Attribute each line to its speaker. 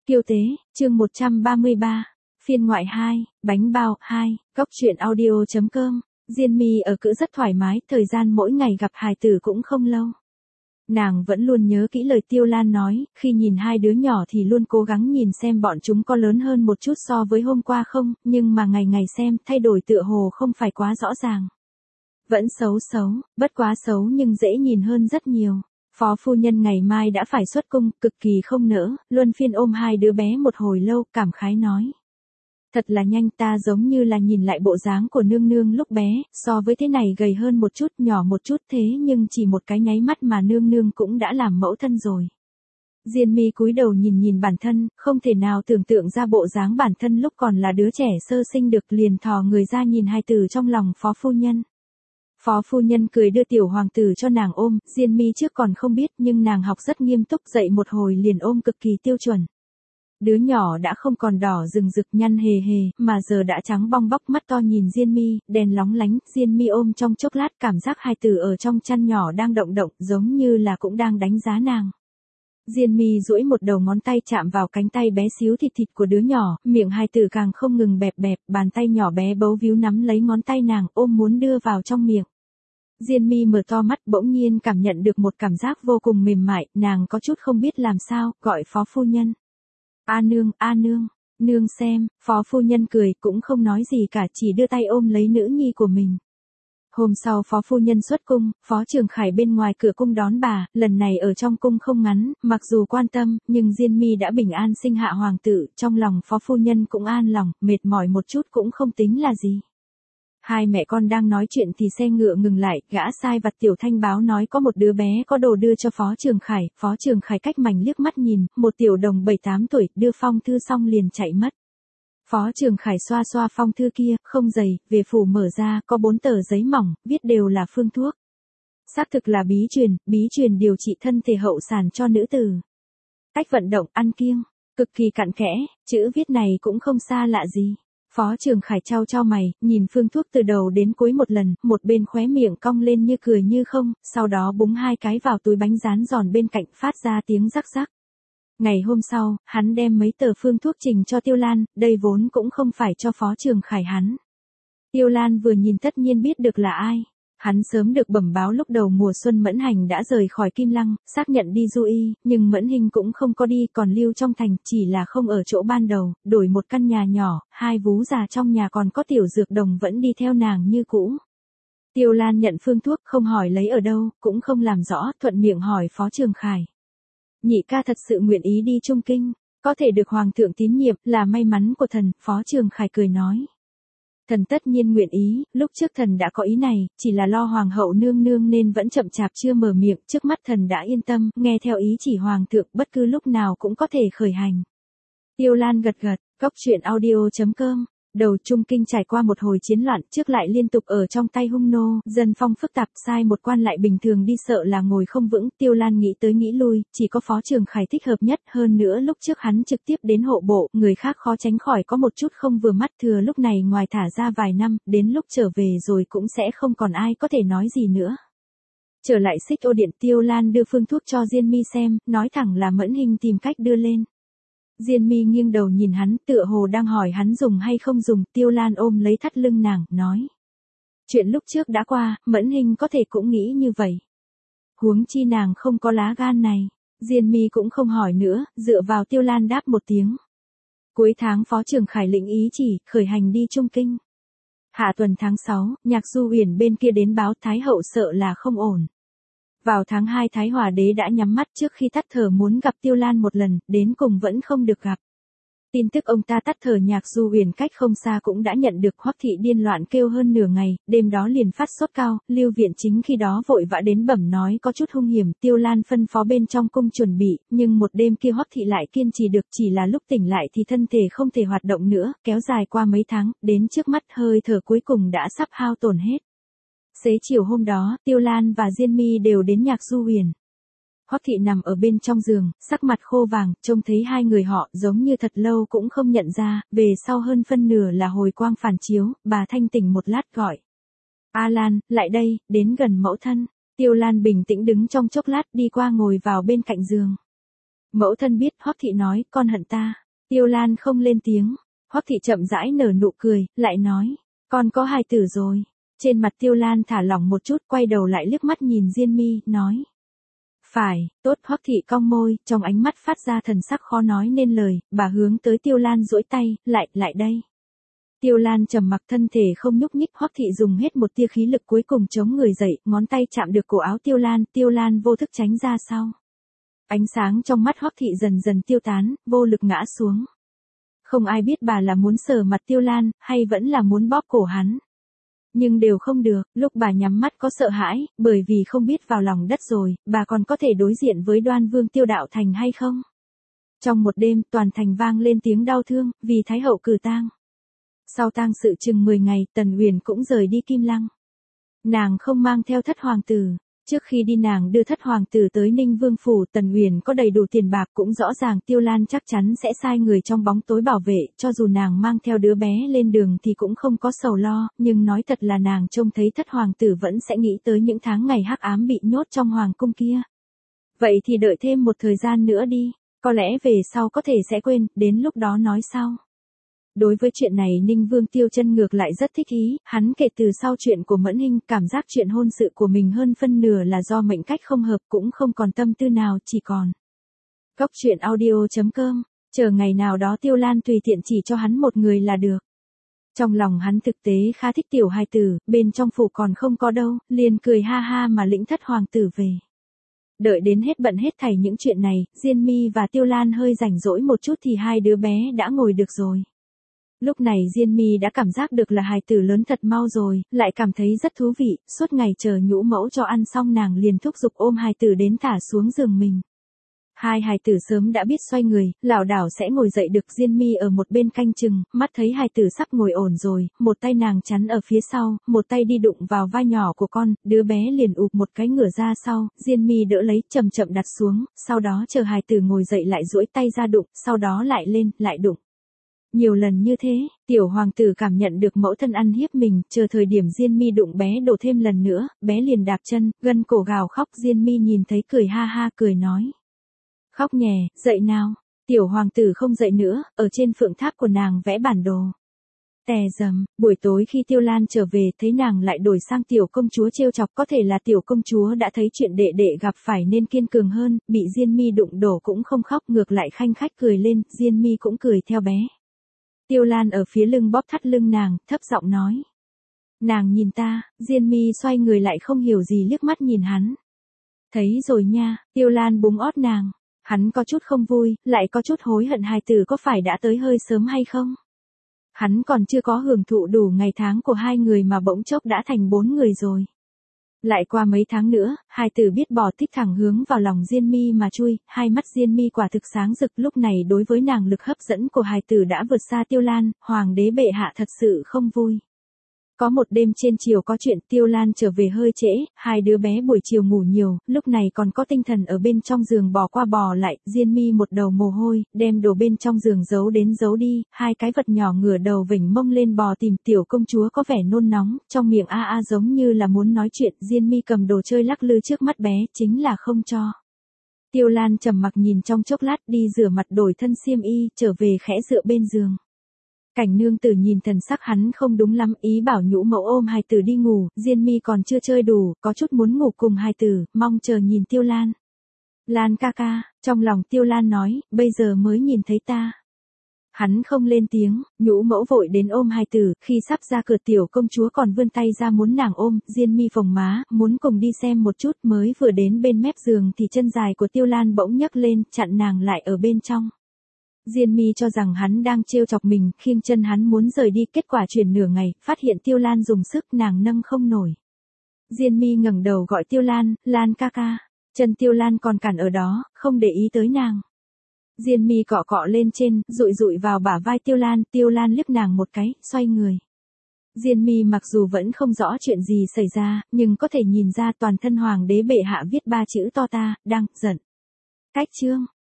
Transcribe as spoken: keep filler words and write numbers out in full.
Speaker 1: Kiêu tế, chương một trăm ba mươi ba, phiên ngoại hai, bánh bao hai, góc truyện audio chấm com. Diên My ở cữ rất thoải mái, thời gian mỗi ngày gặp hài tử cũng không lâu. Nàng vẫn luôn nhớ kỹ lời Tiêu Lan nói, khi nhìn hai đứa nhỏ thì luôn cố gắng nhìn xem bọn chúng có lớn hơn một chút so với hôm qua không, nhưng mà ngày ngày xem, thay đổi tựa hồ không phải quá rõ ràng. Vẫn xấu xấu, bất quá xấu nhưng dễ nhìn hơn rất nhiều. Phó phu nhân ngày mai đã phải xuất cung, cực kỳ không nỡ, luân phiên ôm hai đứa bé một hồi lâu, cảm khái nói. Thật là nhanh, ta giống như là nhìn lại bộ dáng của nương nương lúc bé, so với thế này gầy hơn một chút, nhỏ một chút thế nhưng chỉ một cái nháy mắt mà nương nương cũng đã làm mẫu thân rồi. Diên My cúi đầu nhìn nhìn bản thân, không thể nào tưởng tượng ra bộ dáng bản thân lúc còn là đứa trẻ sơ sinh được, liền thò người ra nhìn hai từ trong lòng phó phu nhân. Phó phu nhân cười đưa tiểu hoàng tử cho nàng ôm, Diên My trước còn không biết nhưng nàng học rất nghiêm túc, dậy một hồi liền ôm cực kỳ tiêu chuẩn. Đứa nhỏ đã không còn đỏ rừng rực nhăn hề hề, mà giờ đã trắng bong bóc, mắt to nhìn Diên My, đèn lóng lánh, Diên My ôm trong chốc lát cảm giác hai tử ở trong chăn nhỏ đang động động, giống như là cũng đang đánh giá nàng. Diên My duỗi một đầu ngón tay chạm vào cánh tay bé xíu thịt thịt của đứa nhỏ, miệng hai tử càng không ngừng bẹp bẹp, bàn tay nhỏ bé bấu víu nắm lấy ngón tay nàng, ôm muốn đưa vào trong miệng. Diên My mở to mắt, bỗng nhiên cảm nhận được một cảm giác vô cùng mềm mại, nàng có chút không biết làm sao, gọi phó phu nhân. A nương, a nương, nương xem, phó phu nhân cười, cũng không nói gì cả, chỉ đưa tay ôm lấy nữ nhi của mình. Hôm sau phó phu nhân xuất cung, phó Trường Khải bên ngoài cửa cung đón bà, lần này ở trong cung không ngắn, mặc dù quan tâm, nhưng Diên My đã bình an sinh hạ hoàng tử, trong lòng phó phu nhân cũng an lòng, mệt mỏi một chút cũng không tính là gì. Hai mẹ con đang nói chuyện thì xe ngựa ngừng lại, gã sai vặt Tiểu Thanh báo nói có một đứa bé có đồ đưa cho phó Trường Khải, phó Trường Khải cách mảnh liếc mắt nhìn, một tiểu đồng bảy tám tuổi, đưa phong thư xong liền chạy mất. Phó Trường Khải xoa xoa phong thư kia, không dày, về phủ mở ra, có bốn tờ giấy mỏng, viết đều là phương thuốc. Xác thực là bí truyền, bí truyền điều trị thân thể hậu sản cho nữ tử. Cách vận động, ăn kiêng, cực kỳ cặn kẽ, chữ viết này cũng không xa lạ gì. Phó Trường Khải chau chau mày, nhìn phương thuốc từ đầu đến cuối một lần, một bên khóe miệng cong lên như cười như không, sau đó búng hai cái vào túi bánh rán giòn bên cạnh, phát ra tiếng rắc rắc. Ngày hôm sau, hắn đem mấy tờ phương thuốc trình cho Tiêu Lan, đây vốn cũng không phải cho Phó Trường Khải hắn. Tiêu Lan vừa nhìn tất nhiên biết được là ai. Hắn sớm được bẩm báo lúc đầu mùa xuân Mẫn Hành đã rời khỏi Kim Lăng, xác nhận đi du y, nhưng Mẫn Hình cũng không có đi, còn lưu trong thành, chỉ là không ở chỗ ban đầu, đổi một căn nhà nhỏ, hai vú già trong nhà còn có tiểu dược đồng vẫn đi theo nàng như cũ. Tiêu Lan nhận phương thuốc, không hỏi lấy ở đâu, cũng không làm rõ, thuận miệng hỏi Phó Trường Khải. Nhị ca thật sự nguyện ý đi Trung Kinh, có thể được Hoàng thượng tín nhiệm, là may mắn của thần, Phó Trường Khải cười nói. Thần tất nhiên nguyện ý, lúc trước thần đã có ý này, chỉ là lo hoàng hậu nương nương nên vẫn chậm chạp chưa mở miệng, trước mắt thần đã yên tâm, nghe theo ý chỉ hoàng thượng, bất cứ lúc nào cũng có thể khởi hành. Tiêu Lan gật gật, góc truyện audio chấm com. Đầu Trung Kinh trải qua một hồi chiến loạn, trước lại liên tục ở trong tay hung nô, dân phong phức tạp, sai một quan lại bình thường đi sợ là ngồi không vững, Tiêu Lan nghĩ tới nghĩ lui, chỉ có Phó Trường Khải thích hợp nhất, hơn nữa lúc trước hắn trực tiếp đến hộ bộ, người khác khó tránh khỏi có một chút không vừa mắt, thừa lúc này ngoài thả ra vài năm, đến lúc trở về rồi cũng sẽ không còn ai có thể nói gì nữa. Trở lại Xích Ô Điện, Tiêu Lan đưa phương thuốc cho Diên My xem, nói thẳng là Mẫn Hình tìm cách đưa lên. Diên My nghiêng đầu nhìn hắn, tựa hồ đang hỏi hắn dùng hay không dùng, Tiêu Lan ôm lấy thắt lưng nàng, nói. Chuyện lúc trước đã qua, Mẫn Hình có thể cũng nghĩ như vậy. Huống chi nàng không có lá gan này. Diên My cũng không hỏi nữa, dựa vào Tiêu Lan đáp một tiếng. Cuối tháng Phó Trường Khải lĩnh ý chỉ, khởi hành đi Trung Kinh. Hạ tuần tháng sáu, Nhạc Du Uyển bên kia đến báo Thái hậu sợ là không ổn. Vào tháng hai Thái Hòa đế đã nhắm mắt trước khi tắt thở muốn gặp Tiêu Lan một lần, đến cùng vẫn không được gặp. Tin tức ông ta tắt thở Nhạc Du Uyển cách không xa cũng đã nhận được, Hoắc thị điên loạn kêu hơn nửa ngày, đêm đó liền phát sốt cao, Lưu Viện Chính khi đó vội vã đến bẩm nói có chút hung hiểm, Tiêu Lan phân phó bên trong cung chuẩn bị, nhưng một đêm kia Hoắc thị lại kiên trì được, chỉ là lúc tỉnh lại thì thân thể không thể hoạt động nữa, kéo dài qua mấy tháng, đến trước mắt hơi thở cuối cùng đã sắp hao tổn hết. Xế chiều hôm đó, Tiêu Lan và Diên My đều đến Nhạc Du Uyển. Hoắc thị nằm ở bên trong giường, sắc mặt khô vàng, trông thấy hai người họ giống như thật lâu cũng không nhận ra, về sau hơn phân nửa là hồi quang phản chiếu, bà thanh tỉnh một lát gọi. A Lan, lại đây, đến gần mẫu thân. Tiêu Lan bình tĩnh đứng trong chốc lát đi qua ngồi vào bên cạnh giường. Mẫu thân biết, Hoắc thị nói, con hận ta. Tiêu Lan không lên tiếng. Hoắc thị chậm rãi nở nụ cười, lại nói, con có hài tử rồi. Trên mặt Tiêu Lan thả lỏng một chút, quay đầu lại liếc mắt nhìn Diên My, nói. Phải, tốt. Hoắc thị cong môi, trong ánh mắt phát ra thần sắc khó nói nên lời, bà hướng tới Tiêu Lan duỗi tay, lại, lại đây. Tiêu Lan trầm mặc, thân thể không nhúc nhích. Hoắc thị dùng hết một tia khí lực cuối cùng chống người dậy, ngón tay chạm được cổ áo Tiêu Lan, Tiêu Lan vô thức tránh ra sau. Ánh sáng trong mắt Hoắc thị dần dần tiêu tán, vô lực ngã xuống. Không ai biết bà là muốn sờ mặt Tiêu Lan, hay vẫn là muốn bóp cổ hắn. Nhưng đều không được, lúc bà nhắm mắt có sợ hãi, bởi vì không biết vào lòng đất rồi, bà còn có thể đối diện với Đoan Vương Tiêu Đạo Thành hay không. Trong một đêm, toàn thành vang lên tiếng đau thương, vì Thái hậu cử tang. Sau tang sự chừng mười ngày, Tần Uyển cũng rời đi Kim Lăng. Nàng không mang theo thất hoàng tử. Trước khi đi nàng đưa thất hoàng tử tới Ninh Vương phủ, Tần Uyển có đầy đủ tiền bạc, cũng rõ ràng Tiêu Lan chắc chắn sẽ sai người trong bóng tối bảo vệ, cho dù nàng mang theo đứa bé lên đường thì cũng không có sầu lo, nhưng nói thật là nàng trông thấy thất hoàng tử vẫn sẽ nghĩ tới những tháng ngày hắc ám bị nhốt trong hoàng cung kia. Vậy thì đợi thêm một thời gian nữa đi, có lẽ về sau có thể sẽ quên, đến lúc đó nói sau. Đối với chuyện này Ninh Vương Tiêu Chân ngược lại rất thích ý, hắn kể từ sau chuyện của Mẫn Hinh, cảm giác chuyện hôn sự của mình hơn phân nửa là do mệnh cách không hợp, cũng không còn tâm tư nào, chỉ còn. Góc truyện audio chấm com, chờ ngày nào đó Tiêu Lan tùy tiện chỉ cho hắn một người là được. Trong lòng hắn thực tế khá thích tiểu hài tử, bên trong phủ còn không có đâu, liền cười ha ha mà lĩnh thất hoàng tử về. Đợi đến hết bận hết thảy những chuyện này, Diên My và Tiêu Lan hơi rảnh rỗi một chút thì hai đứa bé đã ngồi được rồi. Lúc này Diên My đã cảm giác được là hài tử lớn thật mau rồi, lại cảm thấy rất thú vị, suốt ngày chờ nhũ mẫu cho ăn xong nàng liền thúc giục ôm hài tử đến thả xuống giường mình. Hai hài tử sớm đã biết xoay người, lảo đảo sẽ ngồi dậy được. Diên My ở một bên canh chừng, mắt thấy hài tử sắp ngồi ổn rồi, một tay nàng chắn ở phía sau, một tay đi đụng vào vai nhỏ của con, đứa bé liền ụp một cái ngửa ra sau, Diên My đỡ lấy, chậm chậm đặt xuống, sau đó chờ hài tử ngồi dậy lại duỗi tay ra đụng, sau đó lại lên, lại đụng. Nhiều lần như thế, tiểu hoàng tử cảm nhận được mẫu thân ăn hiếp mình, chờ thời điểm Diên My đụng bé đổ thêm lần nữa, bé liền đạp chân, gân cổ gào khóc. Diên My nhìn thấy cười ha ha cười nói. Khóc nhè, dậy nào. Tiểu hoàng tử không dậy nữa, ở trên phượng tháp của nàng vẽ bản đồ. Tè dầm, buổi tối khi Tiêu Lan trở về thấy nàng lại đổi sang tiểu công chúa trêu chọc, có thể là tiểu công chúa đã thấy chuyện đệ đệ gặp phải nên kiên cường hơn, bị Diên My đụng đổ cũng không khóc, ngược lại khanh khách cười lên, Diên My cũng cười theo bé. Tiêu Lan ở phía lưng bóp thắt lưng nàng, thấp giọng nói. Nàng nhìn ta, Diên My xoay người lại không hiểu gì liếc mắt nhìn hắn. Thấy rồi nha, Tiêu Lan búng ót nàng. Hắn có chút không vui, lại có chút hối hận hài tử có phải đã tới hơi sớm hay không. Hắn còn chưa có hưởng thụ đủ ngày tháng của hai người mà bỗng chốc đã thành bốn người rồi. Lại qua mấy tháng nữa, hài tử biết bỏ thích thẳng hướng vào lòng Diên My mà chui, hai mắt Diên My quả thực sáng rực, lúc này đối với nàng lực hấp dẫn của hài tử đã vượt xa Tiêu Lan, hoàng đế bệ hạ thật sự không vui. Có một đêm trên chiều có chuyện, Tiêu Lan trở về hơi trễ, hai đứa bé buổi chiều ngủ nhiều, lúc này còn có tinh thần ở bên trong giường bò qua bò lại, Diên My một đầu mồ hôi, đem đồ bên trong giường giấu đến giấu đi, hai cái vật nhỏ ngửa đầu vểnh mông lên bò tìm. Tiểu công chúa có vẻ nôn nóng, trong miệng a a giống như là muốn nói chuyện. Diên My cầm đồ chơi lắc lư trước mắt bé, chính là không cho. Tiêu Lan trầm mặc nhìn trong chốc lát, đi rửa mặt đổi thân xiêm y, trở về khẽ dựa bên giường. Cảnh nương tử nhìn thần sắc hắn không đúng lắm, ý bảo nhũ mẫu ôm hài tử đi ngủ, Diên My còn chưa chơi đủ, có chút muốn ngủ cùng hài tử, mong chờ nhìn Tiêu Lan. Lan ca ca, trong lòng Tiêu Lan nói, bây giờ mới nhìn thấy ta. Hắn không lên tiếng, nhũ mẫu vội đến ôm hài tử, khi sắp ra cửa tiểu công chúa còn vươn tay ra muốn nàng ôm, Diên My phồng má, muốn cùng đi xem một chút, mới vừa đến bên mép giường thì chân dài của Tiêu Lan bỗng nhấc lên, chặn nàng lại ở bên trong. Diên My cho rằng hắn đang trêu chọc mình, khiêng chân hắn muốn rời đi, kết quả chuyển nửa ngày, phát hiện Tiêu Lan dùng sức, nàng nâng không nổi. Diên My ngẩng đầu gọi Tiêu Lan, Lan ca ca, chân Tiêu Lan còn cản ở đó, không để ý tới nàng. Diên My cọ cọ lên trên, dụi dụi vào bả vai Tiêu Lan, Tiêu Lan liếc nàng một cái, xoay người. Diên My mặc dù vẫn không rõ chuyện gì xảy ra, nhưng có thể nhìn ra toàn thân hoàng đế bệ hạ viết ba chữ to ta, đang giận. Cách chương